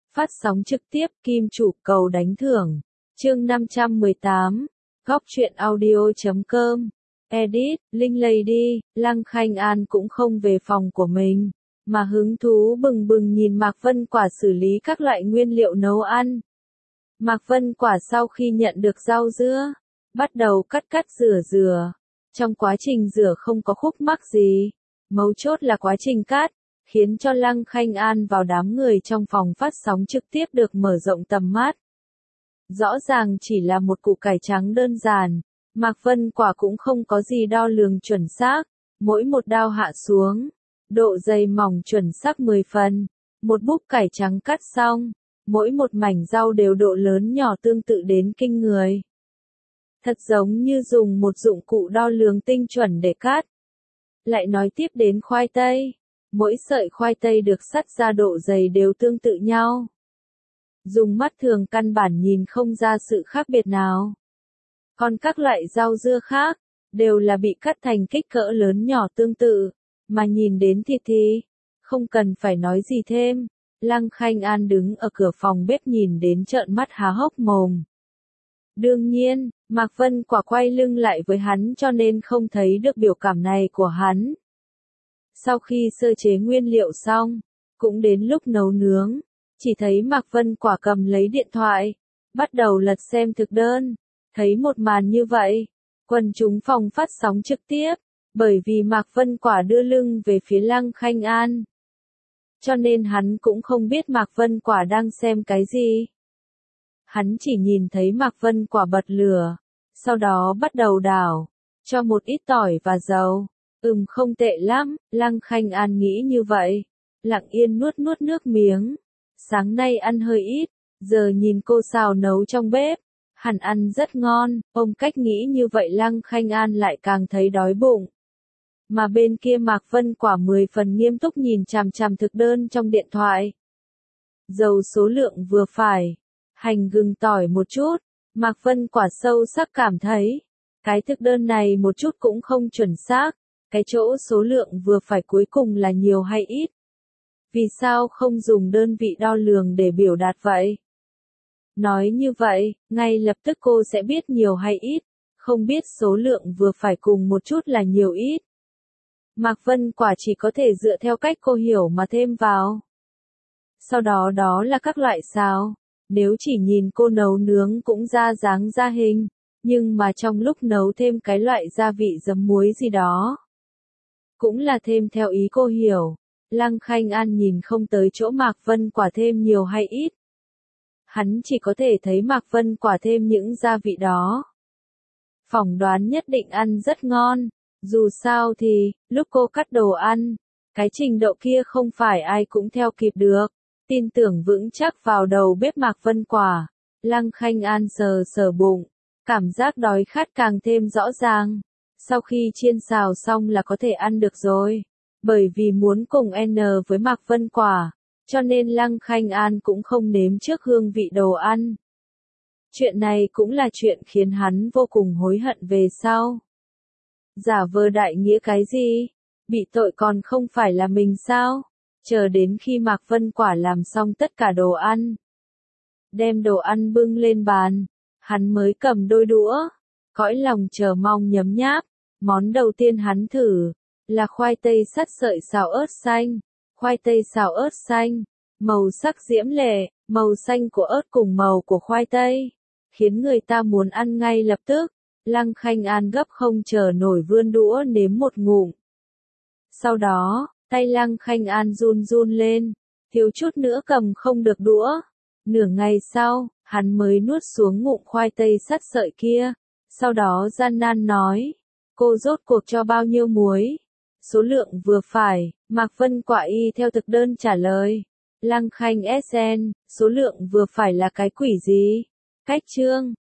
Phát sóng trực tiếp Kim Chủ cầu đánh thưởng. Chương 518. Góc truyện audio.com. Edit, Linh Lady, Lăng Khanh An cũng không về phòng của mình, mà hứng thú bừng bừng nhìn Mạc Vân Quả xử lý các loại nguyên liệu nấu ăn. Mạc Vân Quả sau khi nhận được rau dưa, bắt đầu cắt rửa. Trong quá trình rửa không có khúc mắc gì, mấu chốt là quá trình cắt, khiến cho Lăng Khanh An vào đám người trong phòng phát sóng trực tiếp được mở rộng tầm mắt. Rõ ràng chỉ là một củ cải trắng đơn giản, Mạc Vân Quả cũng không có gì đo lường chuẩn xác, mỗi một đao hạ xuống, độ dày mỏng chuẩn xác 10 phần, một búp cải trắng cắt xong, mỗi một mảnh rau đều độ lớn nhỏ tương tự đến kinh người. Thật giống như dùng một dụng cụ đo lường tinh chuẩn để cắt. Lại nói tiếp đến khoai tây, mỗi sợi khoai tây được cắt ra độ dày đều tương tự nhau. Dùng mắt thường căn bản nhìn không ra sự khác biệt nào. Còn các loại rau dưa khác, đều là bị cắt thành kích cỡ lớn nhỏ tương tự, mà nhìn đến thịt thì, không cần phải nói gì thêm. Lăng Khanh An đứng ở cửa phòng bếp nhìn đến trợn mắt há hốc mồm. Đương nhiên, Mạc Vân Quả quay lưng lại với hắn cho nên không thấy được biểu cảm này của hắn. Sau khi sơ chế nguyên liệu xong, cũng đến lúc nấu nướng, chỉ thấy Mạc Vân Quả cầm lấy điện thoại, bắt đầu lật xem thực đơn. Thấy một màn như vậy, quần chúng phòng phát sóng trực tiếp, bởi vì Mạc Vân Quả đưa lưng về phía Lăng Khanh An, cho nên hắn cũng không biết Mạc Vân Quả đang xem cái gì. Hắn chỉ nhìn thấy Mạc Vân Quả bật lửa, sau đó bắt đầu đảo, cho một ít tỏi và dầu. Không tệ lắm, Lăng Khanh An nghĩ như vậy, lặng yên nuốt nước miếng. Sáng nay ăn hơi ít, giờ nhìn cô xào nấu trong bếp, hẳn ăn rất ngon. Cách nghĩ như vậy Lăng Khanh An lại càng thấy đói bụng. Mà bên kia Mạc Vân Quả 10 phần nghiêm túc nhìn chằm chằm thực đơn trong điện thoại. Dầu số lượng vừa phải, hành gừng tỏi một chút, Mạc Vân Quả sâu sắc cảm thấy, cái thực đơn này một chút cũng không chuẩn xác, cái chỗ số lượng vừa phải cuối cùng là nhiều hay ít. Vì sao không dùng đơn vị đo lường để biểu đạt vậy? Nói như vậy, ngay lập tức cô sẽ biết nhiều hay ít, không biết số lượng vừa phải cùng một chút là nhiều ít. Mạc Vân Quả chỉ có thể dựa theo cách cô hiểu mà thêm vào. Sau đó đó là các loại xào. Nếu chỉ nhìn cô nấu nướng cũng ra dáng ra hình, nhưng mà trong lúc nấu thêm cái loại gia vị giấm muối gì đó, cũng là thêm theo ý cô hiểu. Lăng Khanh An nhìn không tới chỗ Mạc Vân Quả thêm nhiều hay ít. Hắn chỉ có thể thấy Mạc Vân Quả thêm những gia vị đó. Phỏng đoán nhất định ăn rất ngon. Dù sao thì, lúc cô cắt đồ ăn, cái trình độ kia không phải ai cũng theo kịp được. Tin tưởng vững chắc vào đầu bếp Mạc Vân Quả. Lăng Khanh An sờ bụng, cảm giác đói khát càng thêm rõ ràng. Sau khi chiên xào xong là có thể ăn được rồi. Bởi vì muốn cùng N với Mạc Vân Quả, cho nên Lăng Khanh An cũng không nếm trước hương vị đồ ăn. Chuyện này cũng là chuyện khiến hắn vô cùng hối hận về sau. Giả vờ đại nghĩa cái gì? Bị tội còn không phải là mình sao? Chờ đến khi Mạc Vân Quả làm xong tất cả đồ ăn, đem đồ ăn bưng lên bàn, hắn mới cầm đôi đũa, cõi lòng chờ mong nhấm nháp. Món đầu tiên hắn thử là khoai tây sắt sợi xào ớt xanh. Khoai tây xào ớt xanh, màu sắc diễm lệ, màu xanh của ớt cùng màu của khoai tây, khiến người ta muốn ăn ngay lập tức. Lăng Khanh An gấp không chờ nổi vươn đũa nếm một ngụm. Sau đó, tay Lăng Khanh An run lên, thiếu chút nữa cầm không được đũa. Nửa ngày sau, hắn mới nuốt xuống ngụm khoai tây sắt sợi kia, sau đó gian nan nói, cô rốt cuộc cho bao nhiêu muối? Số lượng vừa phải, Mạc Vân Quả y theo thực đơn trả lời. Lăng Khanh SN, số lượng vừa phải là cái quỷ gì? Cách chương